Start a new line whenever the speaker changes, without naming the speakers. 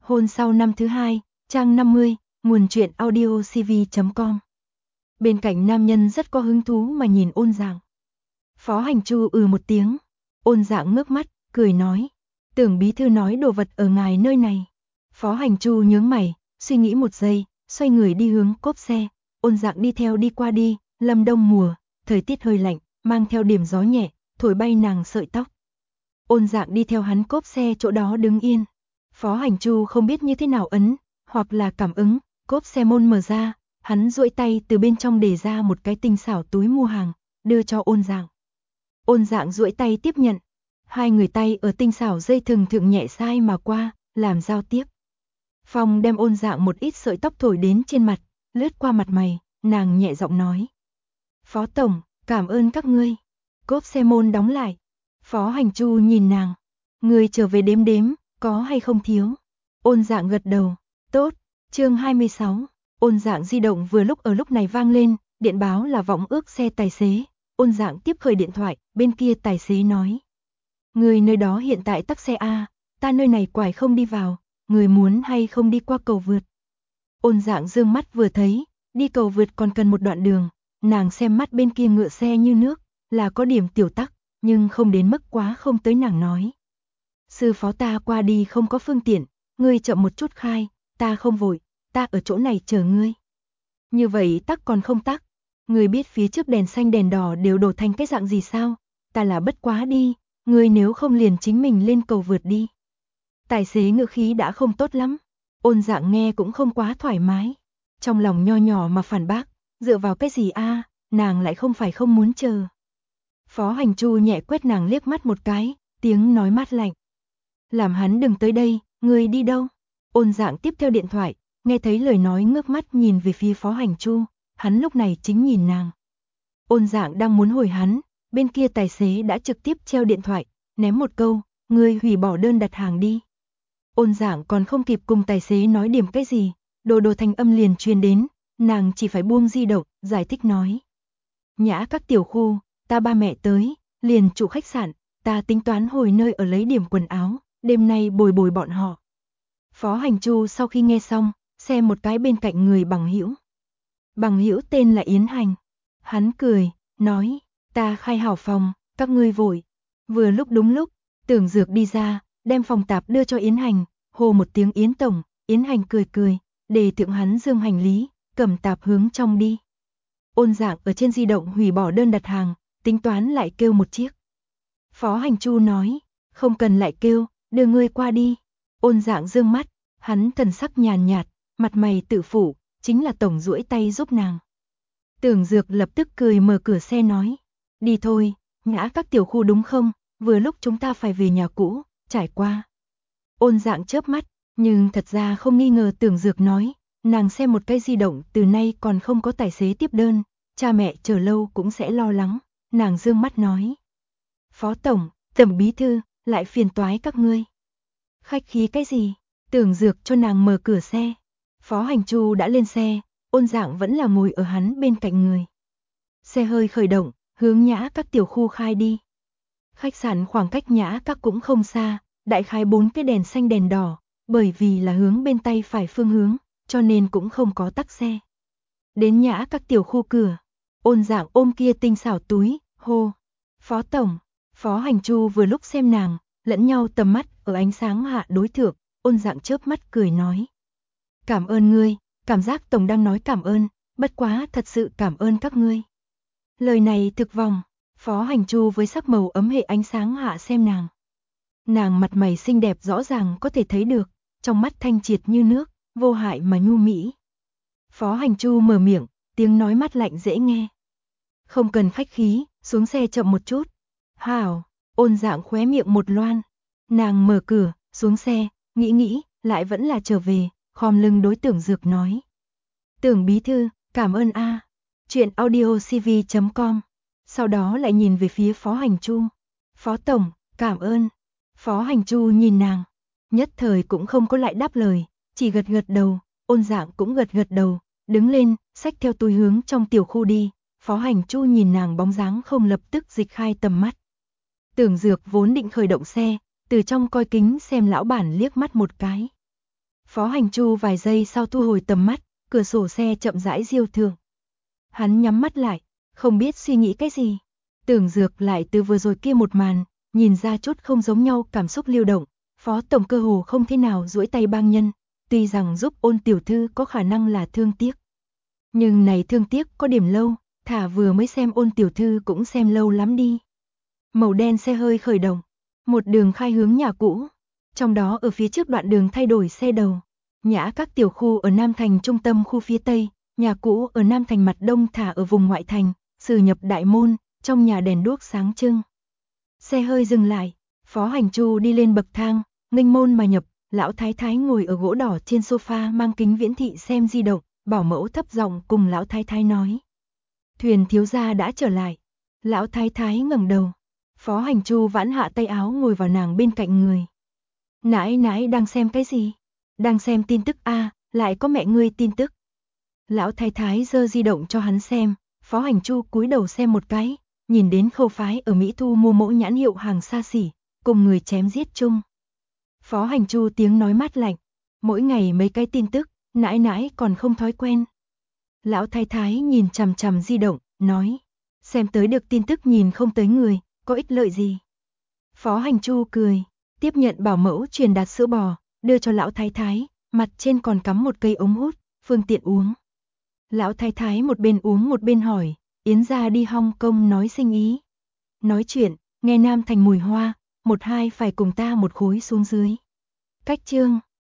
Hôn sau năm thứ hai, trang 50, nguồn truyện audio cv.com. Bên cạnh nam nhân rất có hứng thú mà nhìn Ôn Dạng. Phó Hành Chu một tiếng. Ôn Dạng ngước mắt, cười nói. Tưởng bí thư nói đồ vật ở ngài nơi này. Phó Hành Chu nhướng mày, suy nghĩ một giây, xoay người đi hướng cốp xe. Ôn Dạng đi theo đi qua đi, lâm đông mùa, thời tiết hơi lạnh, mang theo điểm gió nhẹ, thổi bay nàng sợi tóc. Ôn Dạng đi theo hắn cốp xe chỗ đó đứng yên. Phó Hành Chu không biết như thế nào ấn, hoặc là cảm ứng, cốp xe môn mở ra, hắn duỗi tay từ bên trong để ra một cái tinh xảo túi mua hàng, đưa cho Ôn Dạng. Ôn Dạng duỗi tay tiếp nhận, hai người tay ở tinh xảo dây thừng thượng nhẹ sai mà qua, làm giao tiếp. Phong đem Ôn Dạng một ít sợi tóc thổi đến trên mặt, lướt qua mặt mày, nàng nhẹ giọng nói. Phó Tổng, cảm ơn các ngươi. Cốp xe môn đóng lại. Phó Hành Chu nhìn nàng. Người trở về đếm đếm, có hay không thiếu? Ôn Dạng gật đầu. Tốt. Chương 26. Ôn Dạng di động vừa lúc ở lúc này vang lên, điện báo là vọng ước xe tài xế. Ôn Dạng tiếp khởi điện thoại, bên kia tài xế nói. Người nơi đó hiện tại tắc xe A, ta nơi này quải không đi vào, người muốn hay không đi qua cầu vượt? Ôn Dạng dương mắt vừa thấy, đi cầu vượt còn cần một đoạn đường, nàng xem mắt bên kia ngựa xe như nước, là có điểm tiểu tắc, nhưng không đến mức quá không tới nàng nói. Sư phó ta qua đi không có phương tiện, ngươi chậm một chút khai, ta không vội, ta ở chỗ này chờ ngươi. Như vậy tắc còn không tắc, ngươi biết phía trước đèn xanh đèn đỏ đều đổ thành cái dạng gì sao, ta là bất quá đi, ngươi nếu không liền chính mình lên cầu vượt đi. Tài xế ngữ khí đã không tốt lắm, Ôn Dạng nghe cũng không quá thoải mái, trong lòng nho nhỏ mà phản bác, dựa vào cái gì a, nàng lại không phải không muốn chờ. Phó Hành Chu nhẹ quét nàng liếc mắt một cái, tiếng nói mát lạnh. Làm hắn đừng tới đây, ngươi đi đâu? Ôn Dạng tiếp theo điện thoại, nghe thấy lời nói ngước mắt nhìn về phía Phó Hành Chu, hắn lúc này chính nhìn nàng. Ôn Dạng đang muốn hồi hắn, bên kia tài xế đã trực tiếp treo điện thoại, ném một câu, ngươi hủy bỏ đơn đặt hàng đi. Ôn Dạng còn không kịp cùng tài xế nói điểm cái gì, đồ thanh âm liền truyền đến, nàng chỉ phải buông di động, giải thích nói. Nhã các tiểu khu, ta ba mẹ tới, liền trụ khách sạn, ta tính toán hồi nơi ở lấy điểm quần áo, đêm nay bồi bồi bọn họ. Phó Hành Chu sau khi nghe xong, xem một cái bên cạnh người bằng hữu. Bằng hữu tên là Yến Hành. Hắn cười, nói, ta khai hảo phòng, các ngươi vội. Vừa lúc đúng lúc, Tưởng Dược đi ra, đem phòng tạp đưa cho Yến Hành, hô một tiếng Yến Tổng, Yến Hành cười, để thượng hắn dương hành lý, cầm tạp hướng trong đi. Ôn Dạng ở trên di động hủy bỏ đơn đặt hàng, tính toán lại kêu một chiếc. Phó Hành Chu nói, không cần lại kêu, đưa ngươi qua đi. Ôn Dạng dương mắt, hắn thần sắc nhàn nhạt, mặt mày tự phủ, chính là tổng duỗi tay giúp nàng. Tưởng Dược lập tức cười mở cửa xe nói, đi thôi, Nhã các tiểu khu đúng không, vừa lúc chúng ta phải về nhà cũ, trải qua. Ôn Dạng chớp mắt, nhưng thật ra không nghi ngờ Tưởng Dược nói, nàng xem một cái di động từ nay còn không có tài xế tiếp đơn, cha mẹ chờ lâu cũng sẽ lo lắng, nàng dương mắt nói. Phó Tổng, Tổng bí thư, lại phiền toái các ngươi. Khách khí cái gì? Tưởng Dược cho nàng mở cửa xe. Phó Hành Chu đã lên xe, Ôn Dạng vẫn là ngồi ở hắn bên cạnh người. Xe hơi khởi động, hướng Nhã các tiểu khu khai đi. Khách sạn khoảng cách Nhã các cũng không xa, đại khái 4 cái đèn xanh đèn đỏ, bởi vì là hướng bên tay phải phương hướng, cho nên cũng không có tắc xe. Đến Nhã các tiểu khu cửa, Ôn Dạng ôm kia tinh xảo túi, hô. Phó Tổng, Phó Hành Chu vừa lúc xem nàng, lẫn nhau tầm mắt ở ánh sáng hạ đối thượng, Ôn Dạng chớp mắt cười nói. Cảm ơn ngươi, cảm giác Tổng đang nói cảm ơn, bất quá thật sự cảm ơn các ngươi. Lời này thực vòng, Phó Hành Chu với sắc màu ấm hệ ánh sáng hạ xem nàng. Nàng mặt mày xinh đẹp rõ ràng có thể thấy được, trong mắt thanh triệt như nước, vô hại mà nhu mỹ. Phó Hành Chu mở miệng, tiếng nói mát lạnh dễ nghe. Không cần khách khí, xuống xe chậm một chút. Hảo, Ôn Dạng khóe miệng một loan. Nàng mở cửa, xuống xe, nghĩ, lại vẫn là trở về, khom lưng đối Tưởng Dược nói. Tưởng bí thư, cảm ơn a. Chuyện audio cv.com. Sau đó lại nhìn về phía Phó Hành Chu. Phó Tổng, cảm ơn. Phó Hành Chu nhìn nàng, nhất thời cũng không có lại đáp lời, chỉ gật đầu, Ôn Dạng cũng gật đầu, đứng lên, xách theo túi hướng trong tiểu khu đi. Phó Hành Chu nhìn nàng bóng dáng không lập tức dịch khai tầm mắt. Tưởng Dược vốn định khởi động xe, từ trong coi kính xem lão bản liếc mắt một cái. Phó Hành Chu vài giây sau thu hồi tầm mắt, cửa sổ xe chậm rãi diêu thường. Hắn nhắm mắt lại, không biết suy nghĩ cái gì. Tưởng dược lại từ vừa rồi kia một màn, nhìn ra chút không giống nhau cảm xúc lưu động. Phó tổng cơ hồ không thế nào duỗi tay bang nhân, tuy rằng giúp Ôn tiểu thư có khả năng là thương tiếc. Nhưng này thương tiếc có điểm lâu, thả vừa mới xem Ôn tiểu thư cũng xem lâu lắm đi. Màu đen xe hơi khởi động, một đường khai hướng nhà cũ. Trong đó ở phía trước đoạn đường thay đổi xe đầu. Nhã các tiểu khu ở Nam Thành trung tâm khu phía Tây, nhà cũ ở Nam Thành mặt Đông thả ở vùng ngoại thành, xử nhập đại môn, trong nhà đèn đuốc sáng trưng. Xe hơi dừng lại, Phó Hành Chu đi lên bậc thang, nghênh môn mà nhập, lão thái thái ngồi ở gỗ đỏ trên sofa mang kính viễn thị xem di động, bảo mẫu thấp giọng cùng lão thái thái nói. Thuyền thiếu gia đã trở lại. Lão thái thái ngẩng đầu. Phó Hành Chu vãn hạ tay áo ngồi vào nàng bên cạnh người. Nãi nãi đang xem cái gì? Đang xem tin tức a, lại có mẹ ngươi tin tức. Lão thái thái giơ di động cho hắn xem, Phó Hành Chu cúi đầu xem một cái, nhìn đến Khâu phái ở Mỹ Thu mua mẫu nhãn hiệu hàng xa xỉ, cùng người chém giết chung. Phó Hành Chu tiếng nói mát lạnh, mỗi ngày mấy cái tin tức, nãi nãi còn không thói quen. Lão thái thái nhìn chằm chằm di động, nói, xem tới được tin tức nhìn không tới người, có ích lợi gì. Phó Hành Chu cười, tiếp nhận bảo mẫu truyền đạt sữa bò, đưa cho lão thái thái, mặt trên còn cắm một cây ống hút, phương tiện uống. Lão thái thái một bên uống một bên hỏi, Yến gia đi Hong Kong nói sinh ý. Nói chuyện, nghe Nam Thành mùi hoa, 1-2 phải cùng ta một khối xuống dưới. Cách chương